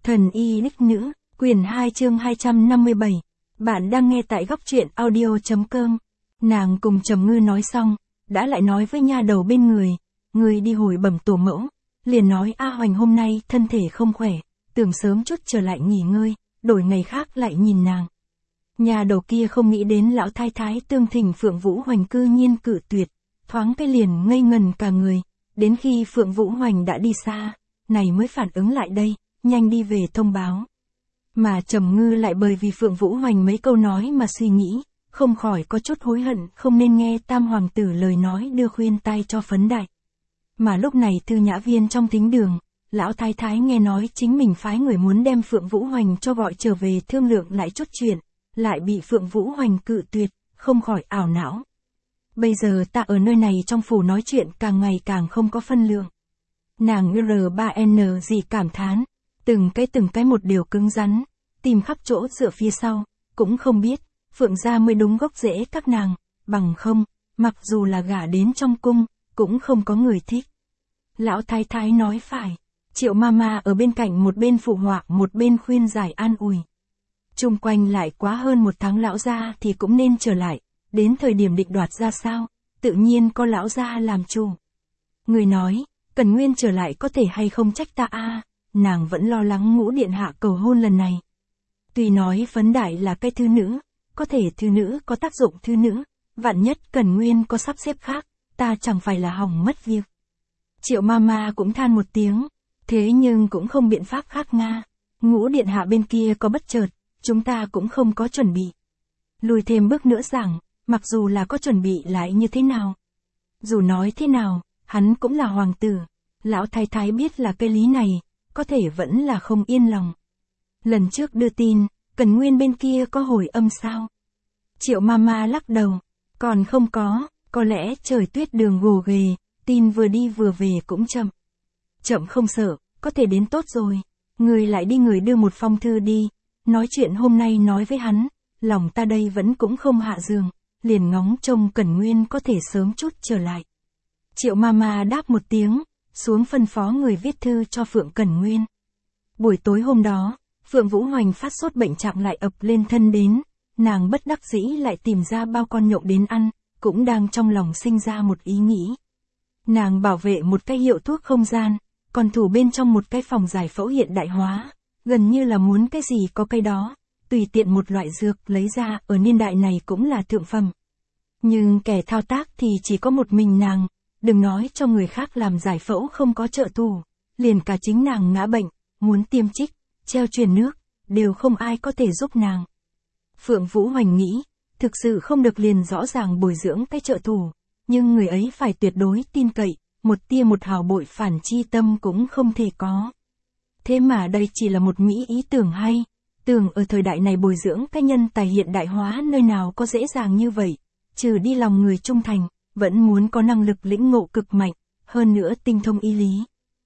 Thần y đích nữ, quyển 2 chương 257. Bạn đang nghe tại góc truyện audio.com. Nàng cùng Trầm Ngư nói xong, đã lại nói với nha đầu bên người đi hồi bẩm tổ mẫu, liền nói A Hoành hôm nay thân thể không khỏe, tưởng sớm chút trở lại nghỉ ngơi, đổi ngày khác lại nhìn nàng. Nhà đầu kia không nghĩ đến lão thái thái tương thỉnh Phượng Vũ Hoành cư nhiên cự tuyệt, thoáng cái liền ngây ngần cả người, đến khi Phượng Vũ Hoành đã đi xa, này mới phản ứng lại đây, nhanh đi về thông báo. Mà Trầm Ngư lại bởi vì Phượng Vũ Hoành mấy câu nói mà suy nghĩ, không khỏi có chút hối hận không nên nghe tam hoàng tử lời nói đưa khuyên tai cho phấn đại. Mà lúc này Thư Nhã Viên trong thính đường, lão thái thái nghe nói chính mình phái người muốn đem Phượng Vũ Hoành cho gọi trở về thương lượng lại chút chuyện, lại bị Phượng Vũ Hoành cự tuyệt, không khỏi ảo não. Bây giờ ta ở nơi này trong phủ nói chuyện càng ngày càng không có phân lượng. Nàng R3N gì cảm thán, từng cái một điều cứng rắn, tìm khắp chỗ dựa phía sau, cũng không biết, Phượng gia mới đúng gốc rễ các nàng, bằng không, mặc dù là gả đến trong cung, cũng không có người thích. Lão thái thái nói phải, Triệu Mama ở bên cạnh một bên phụ họa một bên khuyên giải an ủi. Chung quanh lại quá hơn một tháng lão gia thì cũng nên trở lại, đến thời điểm định đoạt ra sao, tự nhiên có lão gia làm chủ. Người nói, Cần Nguyên trở lại có thể hay không trách ta a, nàng vẫn lo lắng Ngũ điện hạ cầu hôn lần này. Tuy nói Phấn Đại là cái thư nữ, có thể thư nữ có tác dụng thư nữ, vạn nhất Cần Nguyên có sắp xếp khác, ta chẳng phải là hỏng mất việc. Triệu Mama cũng than một tiếng, thế nhưng cũng không biện pháp khác nga. Ngũ điện hạ bên kia có bất chợt, chúng ta cũng không có chuẩn bị. Lùi thêm bước nữa rằng, mặc dù là có chuẩn bị lại như thế nào. Dù nói thế nào, hắn cũng là hoàng tử. Lão thái thái biết là cái lý này, có thể vẫn là không yên lòng. Lần trước đưa tin, Cần Nguyên bên kia có hồi âm sao? Triệu Mama lắc đầu, còn không có lẽ trời tuyết đường gồ ghề, tin vừa đi vừa về cũng chậm. Chậm không sợ, có thể đến tốt rồi. Người lại đi người đưa một phong thư đi, nói chuyện hôm nay nói với hắn, lòng ta đây vẫn cũng không hạ giường, liền ngóng trông Cần Nguyên có thể sớm chút trở lại. Triệu Mama đáp một tiếng, xuống phân phó người viết thư cho Phượng Cần Nguyên. Buổi tối hôm đó, Phượng Vũ Hoành phát sốt bệnh trạng lại ập lên thân đến, nàng bất đắc dĩ lại tìm ra bao con nhộng đến ăn, cũng đang trong lòng sinh ra một ý nghĩ. Nàng bảo vệ một cái hiệu thuốc không gian, còn thủ bên trong một cái phòng giải phẫu hiện đại hóa, gần như là muốn cái gì có cái đó, tùy tiện một loại dược lấy ra ở niên đại này cũng là thượng phẩm. Nhưng kẻ thao tác thì chỉ có một mình nàng, đừng nói cho người khác làm giải phẫu không có trợ thủ, liền cả chính nàng ngã bệnh, muốn tiêm chích, treo truyền nước, đều không ai có thể giúp nàng. Phượng Vũ Hoành nghĩ, thực sự không được liền rõ ràng bồi dưỡng cái trợ thủ, nhưng người ấy phải tuyệt đối tin cậy, một tia một hào bội phản chi tâm cũng không thể có. Thế mà đây chỉ là một mỹ ý tưởng hay, tưởng ở thời đại này bồi dưỡng cái nhân tài hiện đại hóa nơi nào có dễ dàng như vậy, trừ đi lòng người trung thành, vẫn muốn có năng lực lĩnh ngộ cực mạnh, hơn nữa tinh thông y lý.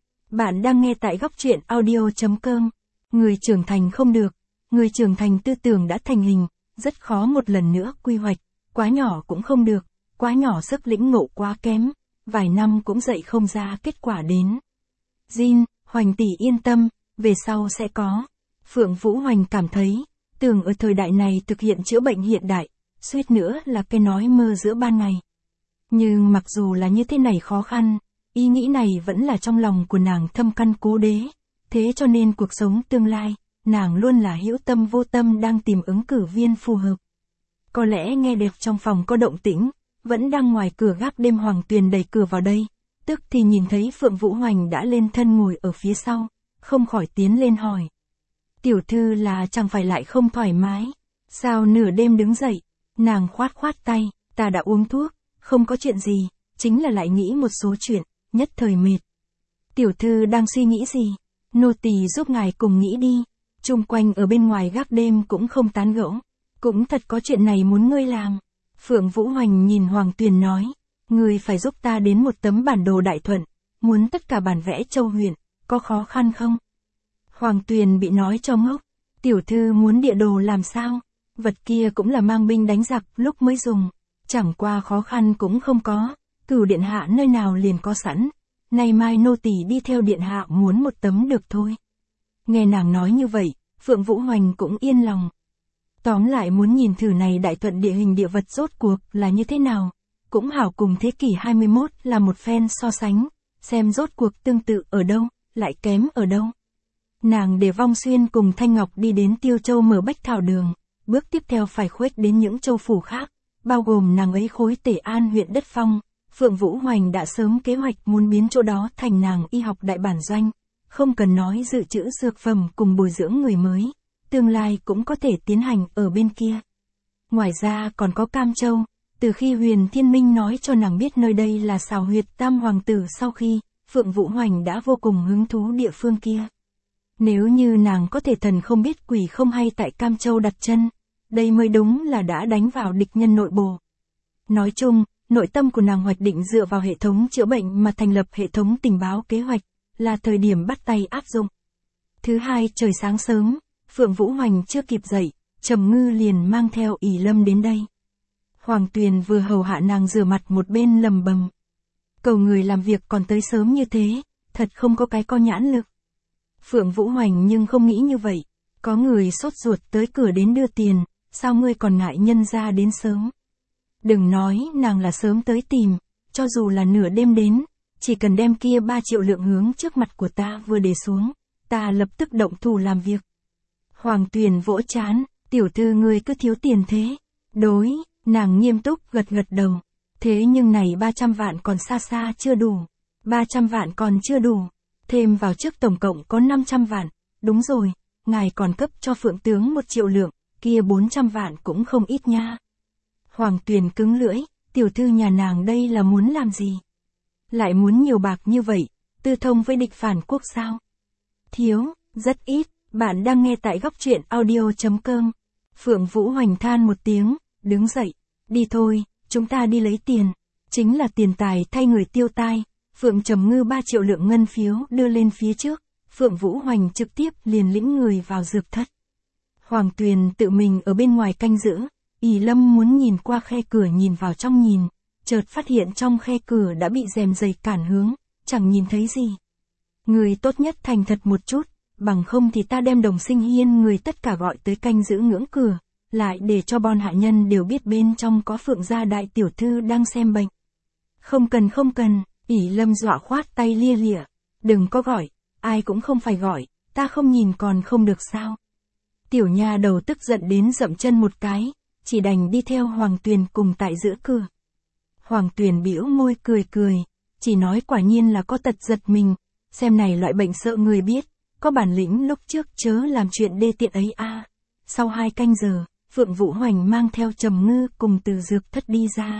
Bạn đang nghe tại góc truyện audio.com. Người trưởng thành không được, người trưởng thành tư tưởng đã thành hình, rất khó một lần nữa quy hoạch, quá nhỏ cũng không được, quá nhỏ sức lĩnh ngộ quá kém, vài năm cũng dạy không ra kết quả đến. Jin, Hoành tỷ yên tâm, về sau sẽ có. Phượng Vũ Hoành cảm thấy, tưởng ở thời đại này thực hiện chữa bệnh hiện đại, suýt nữa là cái nói mơ giữa ban ngày. Nhưng mặc dù là như thế này khó khăn, ý nghĩ này vẫn là trong lòng của nàng thâm căn cố đế, thế cho nên cuộc sống tương lai, nàng luôn là hữu tâm vô tâm đang tìm ứng cử viên phù hợp. Có lẽ nghe được trong phòng có động tĩnh, vẫn đang ngoài cửa gác đêm Hoàng Tuyền đẩy cửa vào đây, tức thì nhìn thấy Phượng Vũ Hoành đã lên thân ngồi ở phía sau, không khỏi tiến lên hỏi. Tiểu thư là chẳng phải lại không thoải mái, sao nửa đêm đứng dậy, nàng khoát khoát tay, ta đã uống thuốc, không có chuyện gì, chính là lại nghĩ một số chuyện, nhất thời mệt. Tiểu thư đang suy nghĩ gì? Nô tỳ giúp ngài cùng nghĩ đi, chung quanh ở bên ngoài gác đêm cũng không tán gẫu, cũng thật có chuyện này muốn ngươi làm. Phượng Vũ Hoành nhìn Hoàng Tuyền nói, ngươi phải giúp ta đến một tấm bản đồ đại thuận, muốn tất cả bản vẽ châu huyện, có khó khăn không? Hoàng Tuyền bị nói cho ngốc, tiểu thư muốn địa đồ làm sao? Vật kia cũng là mang binh đánh giặc lúc mới dùng, chẳng qua khó khăn cũng không có, Cửu điện hạ nơi nào liền có sẵn, nay mai nô tỳ đi theo điện hạ muốn một tấm được thôi. Nghe nàng nói như vậy, Phượng Vũ Hoành cũng yên lòng. Tóm lại muốn nhìn thử này Đại Thuận địa hình địa vật rốt cuộc là như thế nào. Cũng hảo cùng thế kỷ 21 là một phen so sánh, xem rốt cuộc tương tự ở đâu, lại kém ở đâu. Nàng để Vong Xuyên cùng Thanh Ngọc đi đến Tiêu Châu mở Bách Thảo Đường, bước tiếp theo phải khuếch đến những châu phủ khác, bao gồm nàng ấy khối Tể An huyện Đất Phong. Phượng Vũ Hoành đã sớm kế hoạch muốn biến chỗ đó thành nàng y học đại bản doanh, không cần nói dự trữ dược phẩm cùng bồi dưỡng người mới, tương lai cũng có thể tiến hành ở bên kia. Ngoài ra còn có Cam Châu, từ khi Huyền Thiên Minh nói cho nàng biết nơi đây là xào huyệt Tam Hoàng Tử sau khi, Phượng Vũ Hoành đã vô cùng hứng thú địa phương kia. Nếu như nàng có thể thần không biết quỷ không hay tại Cam Châu đặt chân, đây mới đúng là đã đánh vào địch nhân nội bộ. Nói chung, nội tâm của nàng hoạch định dựa vào hệ thống chữa bệnh mà thành lập hệ thống tình báo kế hoạch, là thời điểm bắt tay áp dụng. Thứ hai trời sáng sớm, Phượng Vũ Hoành chưa kịp dậy, Trầm Ngư liền mang theo ỷ lâm đến đây. Hoàng Tuyền vừa hầu hạ nàng rửa mặt một bên lầm bầm. Cầu người làm việc còn tới sớm như thế, thật không có cái co nhãn lực. Phượng Vũ Hoành nhưng không nghĩ như vậy, có người sốt ruột tới cửa đến đưa tiền, sao ngươi còn ngại nhân ra đến sớm. Đừng nói nàng là sớm tới tìm, cho dù là nửa đêm đến, chỉ cần đem kia 3 triệu lượng hướng trước mặt của ta vừa để xuống, ta lập tức động thủ làm việc. Hoàng Tuyền vỗ chán, tiểu thư ngươi cứ thiếu tiền thế. Đối, nàng nghiêm túc gật gật đầu. Thế nhưng này 300 vạn còn xa xa chưa đủ. 300 vạn còn chưa đủ. Thêm vào trước tổng cộng có 500 vạn. Đúng rồi, ngài còn cấp cho Phượng tướng 1 triệu lượng, kia 400 vạn cũng không ít nha. Hoàng Tuyền cứng lưỡi, tiểu thư nhà nàng đây là muốn làm gì? Lại muốn nhiều bạc như vậy, tư thông với địch phản quốc sao? Thiếu, rất ít, bạn đang nghe tại góc truyện audio.com. Phượng Vũ Hoành than một tiếng, đứng dậy, đi thôi, chúng ta đi lấy tiền. Chính là tiền tài thay người tiêu tai. Phượng Trầm Ngư 3 triệu lượng ngân phiếu đưa lên phía trước, Phượng Vũ Hoành trực tiếp liền lĩnh người vào dược thất. Hoàng Tuyền tự mình ở bên ngoài canh giữ, ỷ lâm muốn nhìn qua khe cửa nhìn vào trong nhìn, chợt phát hiện trong khe cửa đã bị rèm dày cản hướng, chẳng nhìn thấy gì. Người tốt nhất thành thật một chút, bằng không thì ta đem Đồng Sinh Hiên người tất cả gọi tới canh giữ ngưỡng cửa, lại để cho bọn hạ nhân đều biết bên trong có Phượng gia đại tiểu thư đang xem bệnh. Không cần, ỷ lâm dọa khoát tay lia lịa, đừng có gọi, ai cũng không phải gọi, ta không nhìn còn không được sao. Tiểu nha đầu tức giận đến dậm chân một cái, chỉ đành đi theo Hoàng Tuyền cùng tại giữa cửa. Hoàng Tuyền bĩu môi cười, chỉ nói quả nhiên là có tật giật mình, xem này loại bệnh sợ người biết, có bản lĩnh lúc trước chớ làm chuyện đê tiện ấy a. Sau 2 canh giờ, Phượng Vũ Hoành mang theo Trầm Ngư cùng từ dược thất đi ra.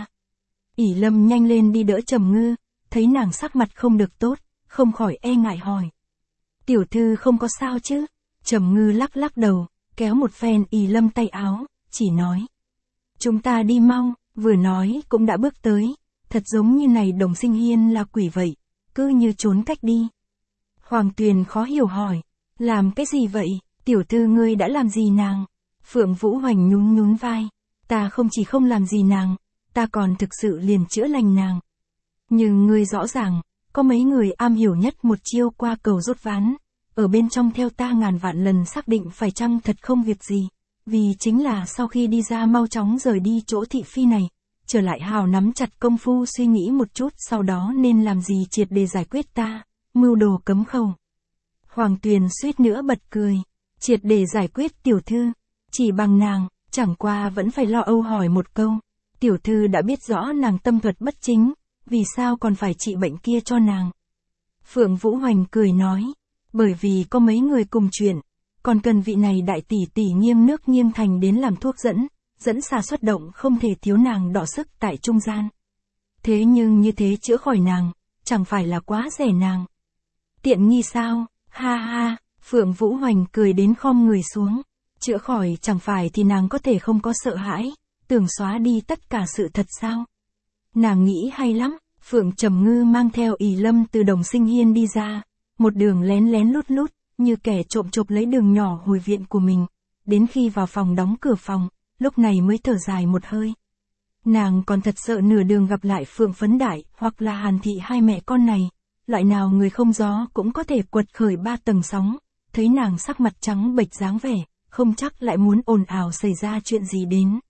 ỷ lâm nhanh lên đi đỡ Trầm Ngư, thấy nàng sắc mặt không được tốt, không khỏi e ngại hỏi. Tiểu thư không có sao chứ? Trầm Ngư lắc đầu, kéo một phen ỷ lâm tay áo, chỉ nói. Chúng ta đi mau, vừa nói cũng đã bước tới, thật giống như này Đồng Sinh Hiên là quỷ vậy, cứ như trốn cách đi. Hoàng Tuyền khó hiểu hỏi, làm cái gì vậy, tiểu thư ngươi đã làm gì nàng? Phượng Vũ Hoành nhún vai, ta không chỉ không làm gì nàng, ta còn thực sự liền chữa lành nàng. Nhưng ngươi rõ ràng, có mấy người am hiểu nhất một chiêu qua cầu rút ván, ở bên trong theo ta ngàn vạn lần xác định phải chăng thật không việc gì, vì chính là sau khi đi ra mau chóng rời đi chỗ thị phi này, trở lại hào nắm chặt công phu suy nghĩ một chút sau đó nên làm gì triệt để giải quyết ta, mưu đồ cấm khẩu. Hoàng Tuyền suýt nữa bật cười, triệt để giải quyết tiểu thư, chỉ bằng nàng, chẳng qua vẫn phải lo âu hỏi một câu, tiểu thư đã biết rõ nàng tâm thuật bất chính, vì sao còn phải trị bệnh kia cho nàng? Phượng Vũ Hoành cười nói, bởi vì có mấy người cùng chuyện, còn cần vị này đại tỷ tỷ nghiêng nước nghiêng thành đến làm thuốc dẫn xà xuất động không thể thiếu nàng đọ sức tại trung gian. Thế nhưng như thế chữa khỏi nàng, chẳng phải là quá rẻ nàng. Tiện nghi sao, ha ha, Phượng Vũ Hoành cười đến khom người xuống, chữa khỏi chẳng phải thì nàng có thể không có sợ hãi, tưởng xóa đi tất cả sự thật sao. Nàng nghĩ hay lắm, Phượng Trầm Ngư mang theo ỷ lâm từ Đồng Sinh Hiên đi ra, một đường lén lút, như kẻ trộm chộp lấy đường nhỏ hồi viện của mình, đến khi vào phòng đóng cửa phòng, lúc này mới thở dài một hơi. Nàng còn thật sợ nửa đường gặp lại Phượng Phấn Đại hoặc là Hàn Thị hai mẹ con này, loại nào người không gió cũng có thể quật khởi 3 tầng sóng, thấy nàng sắc mặt trắng bệch dáng vẻ, không chắc lại muốn ồn ào xảy ra chuyện gì đến.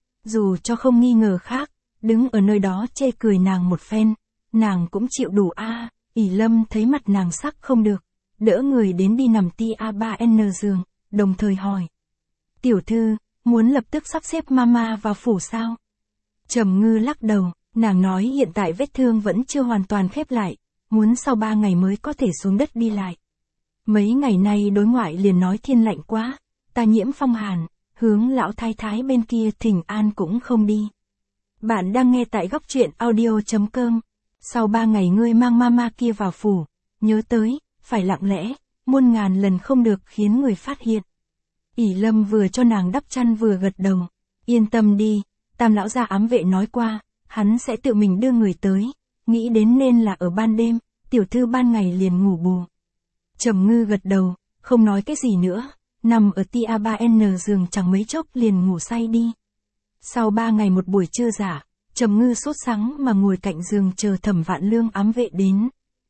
Dù cho không nghi ngờ khác, đứng ở nơi đó chê cười nàng một phen, nàng cũng chịu đủ a. ỷ Lâm thấy mặt nàng sắc không được, đỡ người đến đi nằm tia 3N giường, đồng thời hỏi. Tiểu thư, muốn lập tức sắp xếp mama vào phủ sao? Trầm Ngư lắc đầu, nàng nói hiện tại vết thương vẫn chưa hoàn toàn khép lại, muốn sau 3 ngày mới có thể xuống đất đi lại. Mấy ngày nay đối ngoại liền nói thiên lạnh quá, ta nhiễm phong hàn, hướng lão thái thái bên kia thỉnh an cũng không đi. Bạn đang nghe tại góc truyện audio.com. Sau 3 ngày ngươi mang mama kia vào phủ, nhớ tới, phải lặng lẽ, muôn ngàn lần không được khiến người phát hiện. ỷ Lâm vừa cho nàng đắp chăn vừa gật đầu. Yên tâm đi, Tam lão gia ám vệ nói qua, hắn sẽ tự mình đưa người tới, nghĩ đến nên là ở ban đêm, tiểu thư ban ngày liền ngủ bù. Trầm Ngư gật đầu, không nói cái gì nữa, nằm ở tia 3N giường chẳng mấy chốc liền ngủ say đi. Sau 3 ngày một buổi trưa giả, Trầm Ngư sốt sắng mà ngồi cạnh giường chờ Thẩm Vạn Lương ám vệ đến.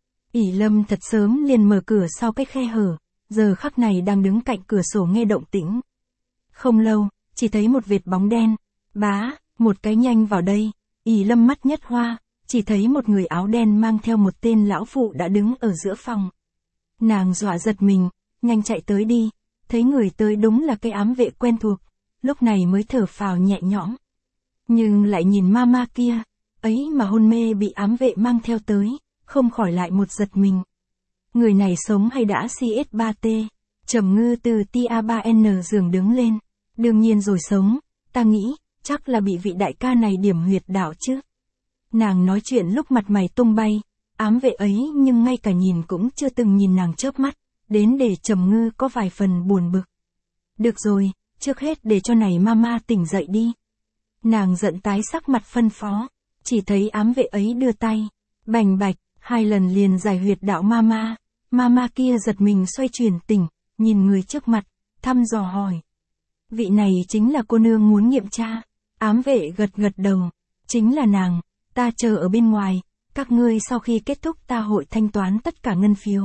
ỷ Lâm thật sớm liền mở cửa sau cái khe hở, giờ khắc này đang đứng cạnh cửa sổ nghe động tĩnh. Không lâu, chỉ thấy một vệt bóng đen, bá, một cái nhanh vào đây, ỷ Lâm mắt nhất hoa, chỉ thấy một người áo đen mang theo một tên lão phụ đã đứng ở giữa phòng. Nàng dọa giật mình, nhanh chạy tới đi, thấy người tới đúng là cái ám vệ quen thuộc, lúc này mới thở phào nhẹ nhõm. Nhưng lại nhìn mama kia, ấy mà hôn mê bị ám vệ mang theo tới, không khỏi lại một giật mình. Người này sống hay đã CS3T? Trầm Ngư từ tia 3N giường đứng lên, đương nhiên rồi sống, ta nghĩ, chắc là bị vị đại ca này điểm huyệt đạo chứ. Nàng nói chuyện lúc mặt mày tung bay, ám vệ ấy nhưng ngay cả nhìn cũng chưa từng nhìn nàng chớp mắt, đến để Trầm Ngư có vài phần buồn bực. Được rồi, trước hết để cho này mama tỉnh dậy đi. Nàng giận tái sắc mặt phân phó, chỉ thấy ám vệ ấy đưa tay, bành bạch, 2 lần liền giải huyệt đạo mama. Mama kia giật mình xoay chuyển tỉnh, nhìn người trước mặt, thăm dò hỏi. Vị này chính là cô nương muốn nghiệm tra. Ám vệ gật gật đầu, chính là nàng, ta chờ ở bên ngoài, các ngươi sau khi kết thúc ta hội thanh toán tất cả ngân phiếu.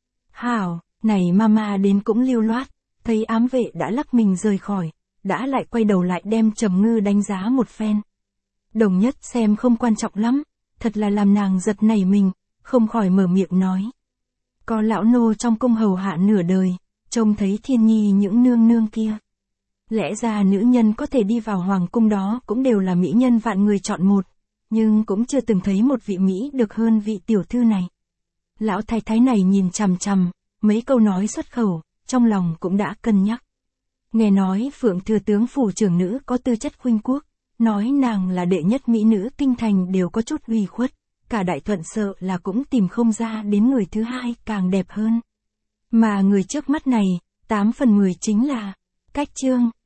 Hảo, này mama đến cũng lưu loát, thấy ám vệ đã lắc mình rời khỏi, đã lại quay đầu lại đem Trầm Ngư đánh giá một phen. Đồng nhất xem không quan trọng lắm, thật là làm nàng giật nảy mình, không khỏi mở miệng nói. Có lão nô trong cung hầu hạ nửa đời, trông thấy thiên nhi những nương nương kia. Lẽ ra nữ nhân có thể đi vào hoàng cung đó cũng đều là mỹ nhân vạn người chọn một, nhưng cũng chưa từng thấy một vị Mỹ được hơn vị tiểu thư này. Lão thái thái này nhìn chằm chằm, mấy câu nói xuất khẩu, trong lòng cũng đã cân nhắc. Nghe nói Phượng thừa tướng phủ trưởng nữ có tư chất khuynh quốc, nói nàng là đệ nhất mỹ nữ kinh thành đều có chút uy khuất, cả Đại Thuận sợ là cũng tìm không ra đến người thứ hai càng đẹp hơn. Mà người trước mắt này, 8 phần 10 chính là Cách Trương.